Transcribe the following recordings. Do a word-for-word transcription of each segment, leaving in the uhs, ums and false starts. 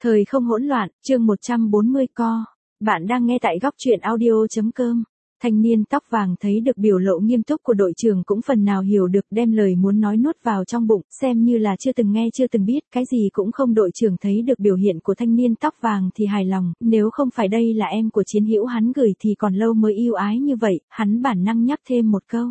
Thời không hỗn loạn, chương một trăm bốn mươi co. Bạn đang nghe tại góc truyện audio.com. Thanh niên tóc vàng thấy được biểu lộ nghiêm túc của đội trưởng cũng phần nào hiểu được, đem lời muốn nói nuốt vào trong bụng, xem như là chưa từng nghe chưa từng biết, cái gì cũng không. Đội trưởng thấy được biểu hiện của thanh niên tóc vàng thì hài lòng, nếu không phải đây là em của Chiến Hữu hắn gửi thì còn lâu mới yêu ái như vậy, hắn bản năng nhắc thêm một câu.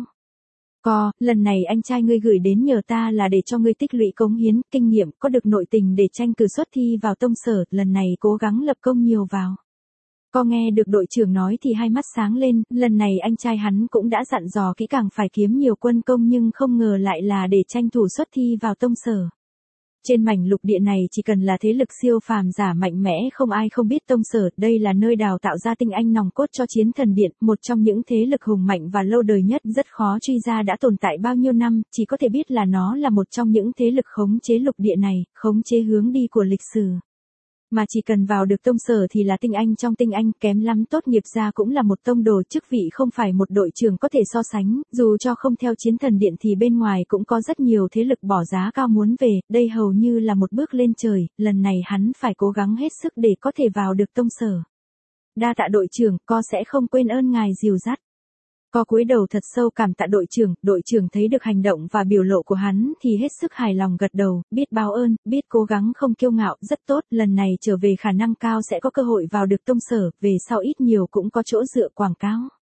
Co, lần này anh trai ngươi gửi đến nhờ ta là để cho ngươi tích lũy cống hiến, kinh nghiệm, có được nội tình để tranh cử xuất thi vào tông sở, lần này cố gắng lập công nhiều vào. Co nghe được đội trưởng nói thì hai mắt sáng lên, lần này anh trai hắn cũng đã dặn dò kỹ càng phải kiếm nhiều quân công nhưng không ngờ lại là để tranh thủ xuất thi vào tông sở. Trên mảnh lục địa này chỉ cần là thế lực siêu phàm giả mạnh mẽ không ai không biết tông sở, đây là nơi đào tạo ra tinh anh nòng cốt cho Chiến Thần Điện, một trong những thế lực hùng mạnh và lâu đời nhất, rất khó truy ra đã tồn tại bao nhiêu năm, chỉ có thể biết là nó là một trong những thế lực khống chế lục địa này, khống chế hướng đi của lịch sử. Mà chỉ cần vào được tông sở thì là tinh anh trong tinh anh, kém lắm tốt nghiệp ra cũng là một tông đồ, chức vị không phải một đội trưởng có thể so sánh, dù cho không theo Chiến Thần Điện thì bên ngoài cũng có rất nhiều thế lực bỏ giá cao muốn về, đây hầu như là một bước lên trời, lần này hắn phải cố gắng hết sức để có thể vào được tông sở. Đa tạ đội trưởng, co sẽ không quên ơn ngài dìu dắt. Co cúi đầu thật sâu cảm tạ đội trưởng, đội trưởng thấy được hành động và biểu lộ của hắn thì hết sức hài lòng gật đầu, biết báo ơn, biết cố gắng không kiêu ngạo, rất tốt, lần này trở về khả năng cao sẽ có cơ hội vào được tông sở, về sau ít nhiều cũng có chỗ dựa quảng cáo.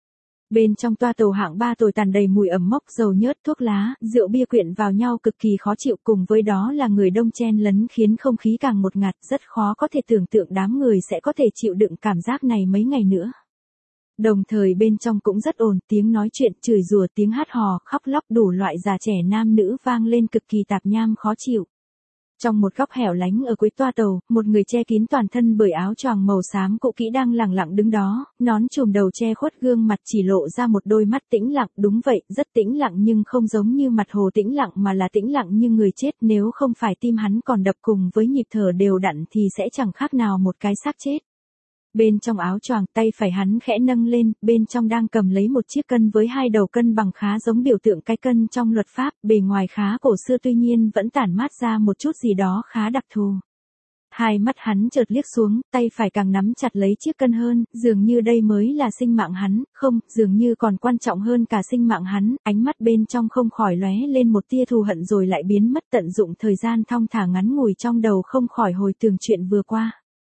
Bên trong toa tàu hạng ba tồi tàn đầy mùi ẩm mốc, dầu nhớt, thuốc lá, rượu bia quyện vào nhau cực kỳ khó chịu, cùng với đó là người đông chen lấn khiến không khí càng ngột ngạt, rất khó có thể tưởng tượng đám người sẽ có thể chịu đựng cảm giác này mấy ngày nữa. Đồng thời bên trong cũng rất ồn, tiếng nói chuyện, chửi rủa, tiếng hát hò, khóc lóc đủ loại già trẻ nam nữ vang lên cực kỳ tạp nham khó chịu. Trong một góc hẻo lánh ở cuối toa tàu, một người che kín toàn thân bởi áo choàng màu xám cũ kỹ đang lẳng lặng đứng đó, nón trùm đầu che khuất gương mặt chỉ lộ ra một đôi mắt tĩnh lặng, đúng vậy, rất tĩnh lặng nhưng không giống như mặt hồ tĩnh lặng mà là tĩnh lặng như người chết, nếu không phải tim hắn còn đập cùng với nhịp thở đều đặn thì sẽ chẳng khác nào một cái xác chết. Bên trong áo choàng, tay phải hắn khẽ nâng lên, bên trong đang cầm lấy một chiếc cân với hai đầu cân bằng khá giống biểu tượng cái cân trong luật pháp, bề ngoài khá cổ xưa tuy nhiên vẫn tản mát ra một chút gì đó khá đặc thù. Hai mắt hắn chợt liếc xuống, tay phải càng nắm chặt lấy chiếc cân hơn, dường như đây mới là sinh mạng hắn, không, dường như còn quan trọng hơn cả sinh mạng hắn, ánh mắt bên trong không khỏi lóe lên một tia thù hận rồi lại biến mất, tận dụng thời gian thong thả ngắn ngủi trong đầu không khỏi hồi tưởng chuyện vừa qua.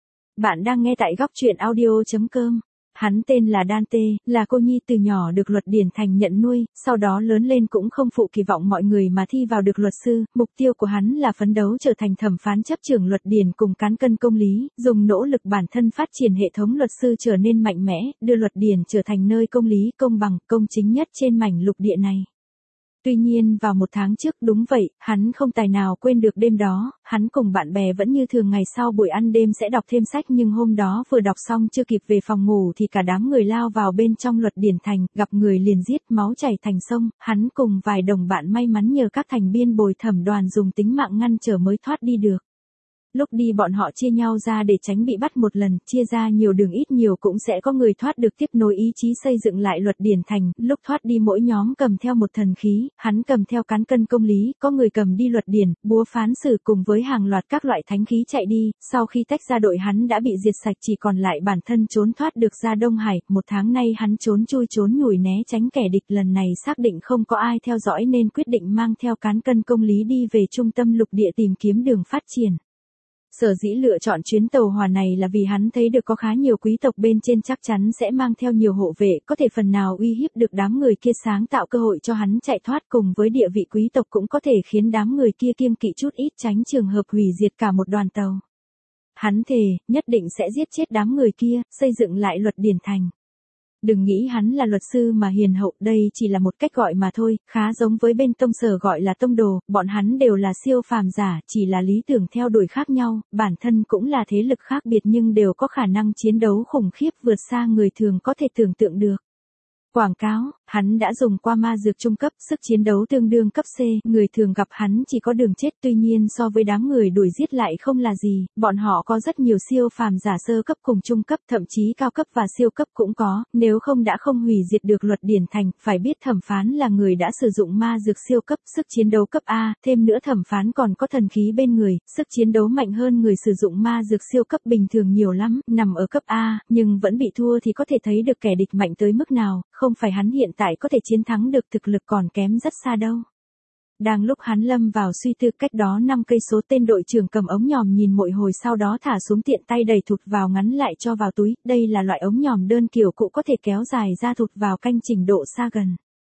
Bạn đang nghe tại góc truyện audio.com. Hắn tên là Dante, là cô nhi từ nhỏ được Luật Điển Thành nhận nuôi, sau đó lớn lên cũng không phụ kỳ vọng mọi người mà thi vào được luật sư, mục tiêu của hắn là phấn đấu trở thành thẩm phán chấp trưởng luật điển cùng cán cân công lý, dùng nỗ lực bản thân phát triển hệ thống luật sư trở nên mạnh mẽ, đưa luật điển trở thành nơi công lý, công bằng, công chính nhất trên mảnh lục địa này. Tuy nhiên vào một tháng trước, đúng vậy, hắn không tài nào quên được đêm đó, hắn cùng bạn bè vẫn như thường ngày sau buổi ăn đêm sẽ đọc thêm sách nhưng hôm đó vừa đọc xong chưa kịp về phòng ngủ thì cả đám người lao vào bên trong Luật Điển Thành, gặp người liền giết, máu chảy thành sông, hắn cùng vài đồng bạn may mắn nhờ các thành viên bồi thẩm đoàn dùng tính mạng ngăn trở mới thoát đi được. Lúc đi bọn họ chia nhau ra để tránh bị bắt một lần, chia ra nhiều đường ít nhiều cũng sẽ có người thoát được tiếp nối ý chí xây dựng lại Luật Điển Thành, lúc thoát đi mỗi nhóm cầm theo một thần khí, hắn cầm theo cán cân công lý, có người cầm đi luật điển, búa phán xử cùng với hàng loạt các loại thánh khí chạy đi, sau khi tách ra đội hắn đã bị diệt sạch chỉ còn lại bản thân trốn thoát được ra Đông Hải, một tháng nay hắn trốn chui trốn nhủi né tránh kẻ địch, lần này xác định không có ai theo dõi nên quyết định mang theo cán cân công lý đi về trung tâm lục địa tìm kiếm đường phát triển. Sở dĩ lựa chọn chuyến tàu hỏa này là vì hắn thấy được có khá nhiều quý tộc bên trên chắc chắn sẽ mang theo nhiều hộ vệ, có thể phần nào uy hiếp được đám người kia, sáng tạo cơ hội cho hắn chạy thoát, cùng với địa vị quý tộc cũng có thể khiến đám người kia kiêng kỵ chút ít, tránh trường hợp hủy diệt cả một đoàn tàu. Hắn thề, nhất định sẽ giết chết đám người kia, xây dựng lại Luật Điển Thành. Đừng nghĩ hắn là luật sư mà hiền hậu, đây chỉ là một cách gọi mà thôi, khá giống với bên tông sở gọi là tông đồ, bọn hắn đều là siêu phàm giả, chỉ là lý tưởng theo đuổi khác nhau, bản thân cũng là thế lực khác biệt nhưng đều có khả năng chiến đấu khủng khiếp vượt xa người thường có thể tưởng tượng được. Quảng cáo, hắn đã dùng qua ma dược trung cấp, sức chiến đấu tương đương cấp C, người thường gặp hắn chỉ có đường chết, tuy nhiên so với đám người đuổi giết lại không là gì, bọn họ có rất nhiều siêu phàm giả sơ cấp cùng trung cấp, thậm chí cao cấp và siêu cấp cũng có, nếu không đã không hủy diệt được luật điển thành, phải biết thẩm phán là người đã sử dụng ma dược siêu cấp, sức chiến đấu cấp A, thêm nữa thẩm phán còn có thần khí bên người, sức chiến đấu mạnh hơn người sử dụng ma dược siêu cấp bình thường nhiều lắm, nằm ở cấp A, nhưng vẫn bị thua thì có thể thấy được kẻ địch mạnh tới mức nào. Không phải hắn hiện tại có thể chiến thắng được, thực lực còn kém rất xa đâu. Đang lúc hắn lâm vào suy tư, cách đó năm cây số tên đội trưởng cầm ống nhòm nhìn một hồi, sau đó thả xuống, tiện tay đẩy thụt vào, ngắn lại cho vào túi, đây là loại ống nhòm đơn kiểu cũ có thể kéo dài ra thụt vào canh trình độ xa gần.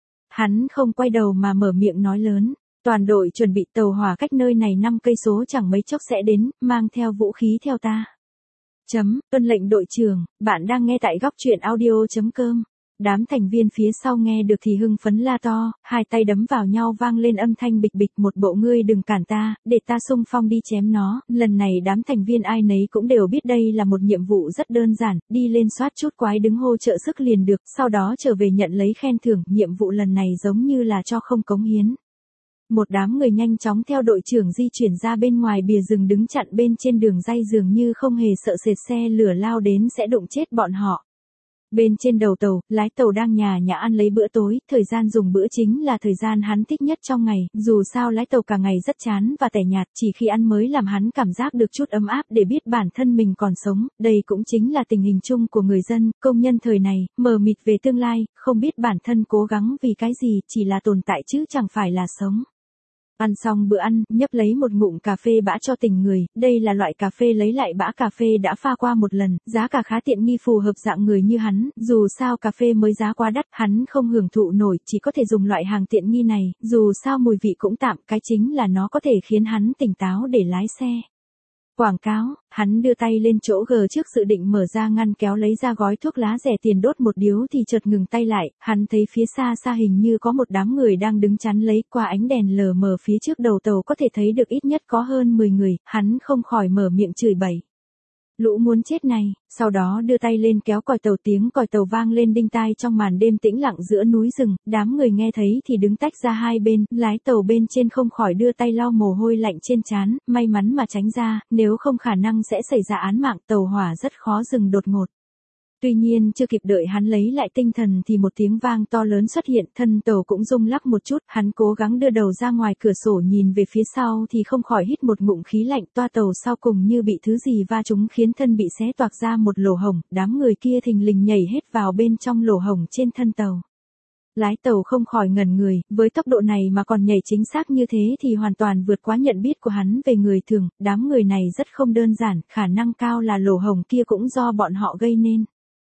Hắn không quay đầu mà mở miệng nói lớn, toàn đội chuẩn bị, tàu hỏa cách nơi này năm cây số chẳng mấy chốc sẽ đến, mang theo vũ khí theo ta. Chấm, tuân lệnh đội trưởng, bạn đang nghe tại góc truyện audio chấm com. Đám thành viên phía sau nghe được thì hưng phấn la to, hai tay đấm vào nhau vang lên âm thanh bịch bịch, một bộ ngươi đừng cản ta, để ta xung phong đi chém nó. Lần này đám thành viên ai nấy cũng đều biết đây là một nhiệm vụ rất đơn giản, đi lên soát chút quái đứng hô trợ sức liền được, sau đó trở về nhận lấy khen thưởng. Nhiệm vụ lần này giống như là cho không cống hiến. Một đám người nhanh chóng theo đội trưởng di chuyển ra bên ngoài bìa rừng, đứng chặn bên trên đường ray, dường như không hề sợ sệt xe lửa lao đến sẽ đụng chết bọn họ. Bên trên đầu tàu, lái tàu đang nhà nhã ăn lấy bữa tối, thời gian dùng bữa chính là thời gian hắn thích nhất trong ngày, dù sao lái tàu cả ngày rất chán và tẻ nhạt, chỉ khi ăn mới làm hắn cảm giác được chút ấm áp để biết bản thân mình còn sống, đây cũng chính là tình hình chung của người dân, công nhân thời này, mờ mịt về tương lai, không biết bản thân cố gắng vì cái gì, chỉ là tồn tại chứ chẳng phải là sống. Ăn xong bữa ăn, nhấp lấy một ngụm cà phê bã cho tỉnh người, đây là loại cà phê lấy lại bã cà phê đã pha qua một lần, giá cả khá tiện nghi, phù hợp dạng người như hắn, dù sao cà phê mới giá quá đắt, hắn không hưởng thụ nổi, chỉ có thể dùng loại hàng tiện nghi này, dù sao mùi vị cũng tạm, cái chính là nó có thể khiến hắn tỉnh táo để lái xe. Quảng cáo, hắn đưa tay lên chỗ G trước, dự định mở ra ngăn kéo lấy ra gói thuốc lá rẻ tiền đốt một điếu thì chợt ngừng tay lại, hắn thấy phía xa xa hình như có một đám người đang đứng chắn lấy, qua ánh đèn lờ mờ phía trước đầu tàu có thể thấy được ít nhất có hơn mười người, hắn không khỏi mở miệng chửi bậy. Lũ muốn chết này, sau đó đưa tay lên kéo còi tàu, tiếng còi tàu vang lên đinh tai trong màn đêm tĩnh lặng giữa núi rừng, đám người nghe thấy thì đứng tách ra hai bên, lái tàu bên trên không khỏi đưa tay lau mồ hôi lạnh trên trán, may mắn mà tránh ra, nếu không khả năng sẽ xảy ra án mạng, tàu hỏa rất khó dừng đột ngột. Tuy nhiên chưa kịp đợi hắn lấy lại tinh thần thì một tiếng vang to lớn xuất hiện, thân tàu cũng rung lắc một chút, hắn cố gắng đưa đầu ra ngoài cửa sổ nhìn về phía sau thì không khỏi hít một ngụm khí lạnh, toa tàu sau cùng như bị thứ gì va trúng khiến thân bị xé toạc ra một lỗ hổng, đám người kia thình lình nhảy hết vào bên trong lỗ hổng trên thân tàu. Lái tàu không khỏi ngẩn người, với tốc độ này mà còn nhảy chính xác như thế thì hoàn toàn vượt quá nhận biết của hắn về người thường, đám người này rất không đơn giản, khả năng cao là lỗ hổng kia cũng do bọn họ gây nên.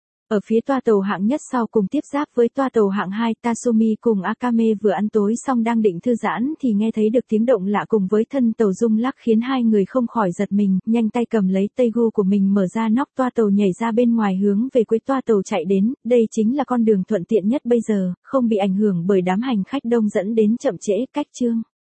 Ở phía toa tàu hạng nhất sau cùng tiếp giáp với toa tàu hạng hai, Tasumi cùng Akame vừa ăn tối xong đang định thư giãn thì nghe thấy được tiếng động lạ cùng với thân tàu rung lắc khiến hai người không khỏi giật mình, nhanh tay cầm lấy tay gu của mình mở ra nóc toa tàu nhảy ra bên ngoài hướng về cuối toa tàu chạy đến, đây chính là con đường thuận tiện nhất bây giờ, không bị ảnh hưởng bởi đám hành khách đông dẫn đến chậm trễ, cách chương.